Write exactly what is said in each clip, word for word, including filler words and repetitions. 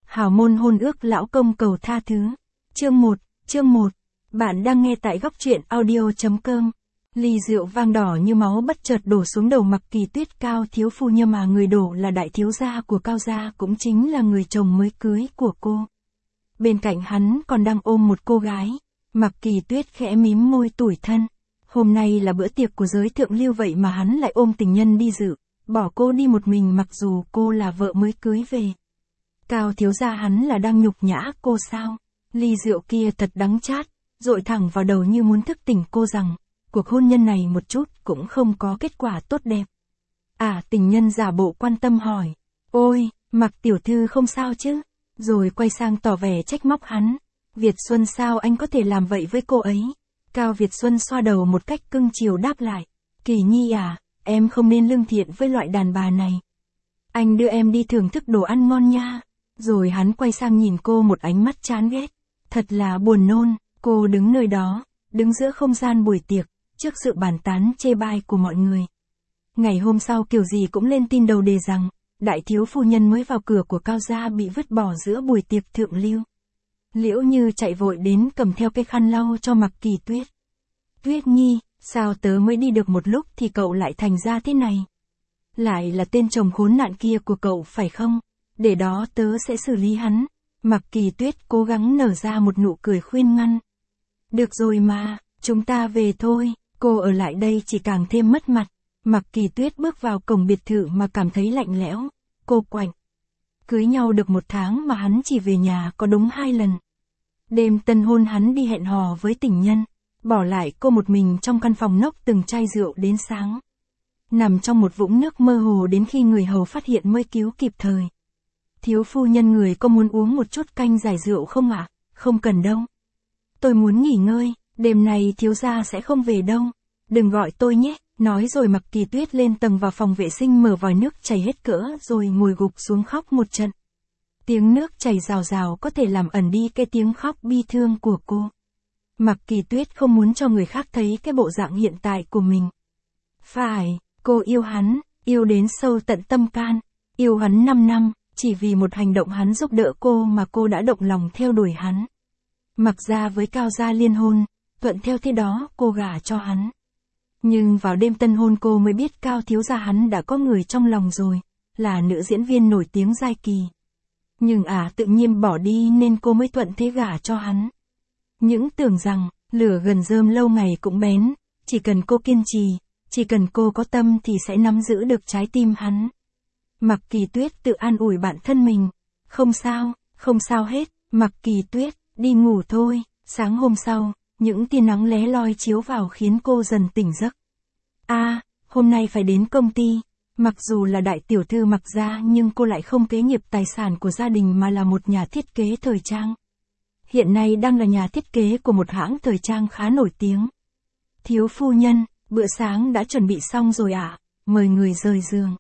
Hào môn hôn ước lão công cầu tha thứ. Chương một, chương một. Bạn đang nghe tại góc truyện audio chấm com. Ly rượu vang đỏ như máu bất chợt đổ xuống đầu Mặc Kỳ Tuyết. Cao thiếu phu nhân mà người đổ là đại thiếu gia của Cao gia, cũng chính là người chồng mới cưới của cô. Bên cạnh hắn còn đang ôm một cô gái. Mặc Kỳ Tuyết khẽ mím môi tủi thân. Hôm nay là bữa tiệc của giới thượng lưu, vậy mà hắn lại ôm tình nhân đi dự, bỏ cô đi một mình mặc dù cô là vợ mới cưới về. Cao thiếu gia hắn là đang nhục nhã cô sao? Ly rượu kia thật đắng chát, dội thẳng vào đầu như muốn thức tỉnh cô rằng, cuộc hôn nhân này một chút cũng không có kết quả tốt đẹp. À, tình nhân giả bộ quan tâm hỏi, ôi, Mặc tiểu thư không sao chứ? Rồi quay sang tỏ vẻ trách móc hắn, Việt Xuân sao anh có thể làm vậy với cô ấy? Cao Việt Xuân xoa đầu một cách cưng chiều đáp lại, Kỳ Nhi à, em không nên lương thiện với loại đàn bà này. Anh đưa em đi thưởng thức đồ ăn ngon nha. Rồi hắn quay sang nhìn cô một ánh mắt chán ghét. Thật là buồn nôn, cô đứng nơi đó, đứng giữa không gian buổi tiệc, trước sự bàn tán chê bai của mọi người. Ngày hôm sau kiểu gì cũng lên tin đầu đề rằng, đại thiếu phu nhân mới vào cửa của Cao gia bị vứt bỏ giữa buổi tiệc thượng lưu. Liễu Như chạy vội đến cầm theo cái khăn lau cho Mặc Kỳ Tuyết. Tuyết Nhi, sao tớ mới đi được một lúc thì cậu lại thành ra thế này? Lại là tên chồng khốn nạn kia của cậu phải không? Để đó tớ sẽ xử lý hắn. Mặc Kỳ Tuyết cố gắng nở ra một nụ cười khuyên ngăn. Được rồi mà, chúng ta về thôi, cô ở lại đây chỉ càng thêm mất mặt. Mặc Kỳ Tuyết bước vào cổng biệt thự mà cảm thấy lạnh lẽo. Cô quạnh. Cưới nhau được một tháng mà hắn chỉ về nhà có đúng hai lần. Đêm tân hôn hắn đi hẹn hò với tình nhân, bỏ lại cô một mình trong căn phòng nốc từng chai rượu đến sáng. Nằm trong một vũng nước mơ hồ đến khi người hầu phát hiện mới cứu kịp thời. Thiếu phu nhân người có muốn uống một chút canh giải rượu không ạ? À? Không cần đâu. Tôi muốn nghỉ ngơi, đêm nay thiếu gia sẽ không về đâu. Đừng gọi tôi nhé, nói rồi Mặc Kỳ Tuyết lên tầng vào phòng vệ sinh mở vòi nước chảy hết cỡ rồi ngồi gục xuống khóc một trận. Tiếng nước chảy rào rào có thể làm ẩn đi cái tiếng khóc bi thương của cô. Mặc Kỳ Tuyết không muốn cho người khác thấy cái bộ dạng hiện tại của mình. Phải, cô yêu hắn, yêu đến sâu tận tâm can, yêu hắn năm năm. Chỉ vì một hành động hắn giúp đỡ cô mà cô đã động lòng theo đuổi hắn. Mặc ra với Cao gia liên hôn, thuận theo thế đó cô gả cho hắn. Nhưng vào đêm tân hôn cô mới biết Cao thiếu gia hắn đã có người trong lòng rồi, là nữ diễn viên nổi tiếng Giai Kỳ. Nhưng à tự nhiên bỏ đi nên cô mới thuận thế gả cho hắn. Những tưởng rằng, lửa gần rơm lâu ngày cũng bén, chỉ cần cô kiên trì, chỉ cần cô có tâm thì sẽ nắm giữ được trái tim hắn. Mặc Kỳ Tuyết tự an ủi bản thân mình. Không sao, không sao hết, Mặc Kỳ Tuyết, đi ngủ thôi. Sáng hôm sau, những tia nắng lé loi chiếu vào khiến cô dần tỉnh giấc. A, à, hôm nay phải đến công ty. Mặc dù là đại tiểu thư Mặc gia nhưng cô lại không kế nghiệp tài sản của gia đình mà là một nhà thiết kế thời trang. Hiện nay đang là nhà thiết kế của một hãng thời trang khá nổi tiếng. Thiếu phu nhân, bữa sáng đã chuẩn bị xong rồi ạ, à? Mời người rời giường.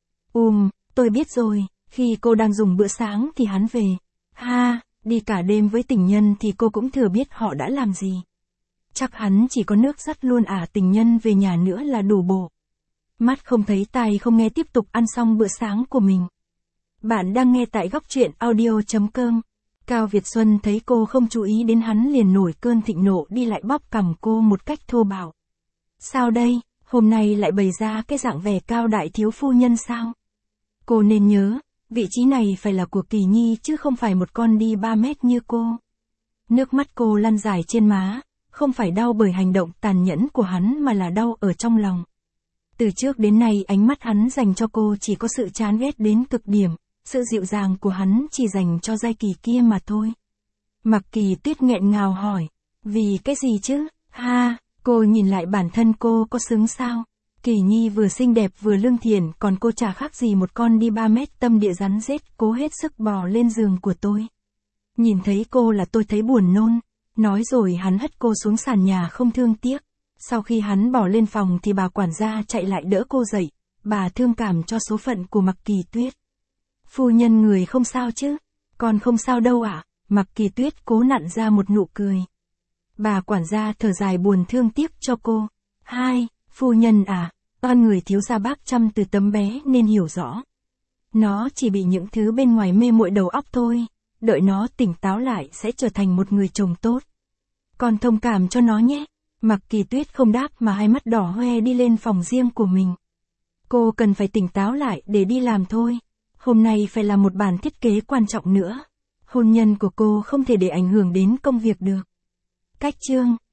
Ùm, tôi biết rồi, khi cô đang dùng bữa sáng thì hắn về. Ha, đi cả đêm với tình nhân thì cô cũng thừa biết họ đã làm gì. Chắc hắn chỉ có nước dắt luôn à, tình nhân về nhà nữa là đủ bộ. Mắt không thấy tai không nghe, tiếp tục ăn xong bữa sáng của mình. Bạn đang nghe tại góc truyện audio chấm com. Cao Việt Xuân thấy cô không chú ý đến hắn liền nổi cơn thịnh nộ đi lại bóp cằm cô một cách thô bạo. Sao đây, hôm nay lại bày ra cái dạng vẻ cao đại thiếu phu nhân sao? Cô nên nhớ, vị trí này phải là của Kỳ Nhi chứ không phải một con đi ba mét như cô. Nước mắt cô lăn dài trên má, không phải đau bởi hành động tàn nhẫn của hắn mà là đau ở trong lòng. Từ trước đến nay ánh mắt hắn dành cho cô chỉ có sự chán ghét đến cực điểm, sự dịu dàng của hắn chỉ dành cho Giai Kỳ kia mà thôi. Mặc Kỳ Tuyết nghẹn ngào hỏi, vì cái gì chứ? Ha, cô nhìn lại bản thân cô có xứng sao? Kỳ Nhi vừa xinh đẹp vừa lương thiện, còn cô chả khác gì một con đi ba mét tâm địa rắn rết cố hết sức bò lên giường của tôi. Nhìn thấy cô là tôi thấy buồn nôn. Nói rồi hắn hất cô xuống sàn nhà không thương tiếc. Sau khi hắn bỏ lên phòng thì bà quản gia chạy lại đỡ cô dậy. Bà thương cảm cho số phận của Mặc Kỳ Tuyết. Phu nhân người không sao chứ? Con không sao đâu ạ. À? Mặc Kỳ Tuyết cố nặn ra một nụ cười. Bà quản gia thở dài buồn thương tiếc cho cô. Hai, phu nhân à, con người thiếu gia bác chăm từ tấm bé nên hiểu rõ. Nó chỉ bị những thứ bên ngoài mê muội đầu óc thôi. đợi nó tỉnh táo lại sẽ trở thành một người chồng tốt. Con thông cảm cho nó nhé. Mạc Kỳ Tuyết không đáp mà hai mắt đỏ hoe đi lên phòng riêng của mình. Cô cần phải tỉnh táo lại để đi làm thôi. Hôm nay phải là một bản thiết kế quan trọng nữa. Hôn nhân của cô không thể để ảnh hưởng đến công việc được. Cách chương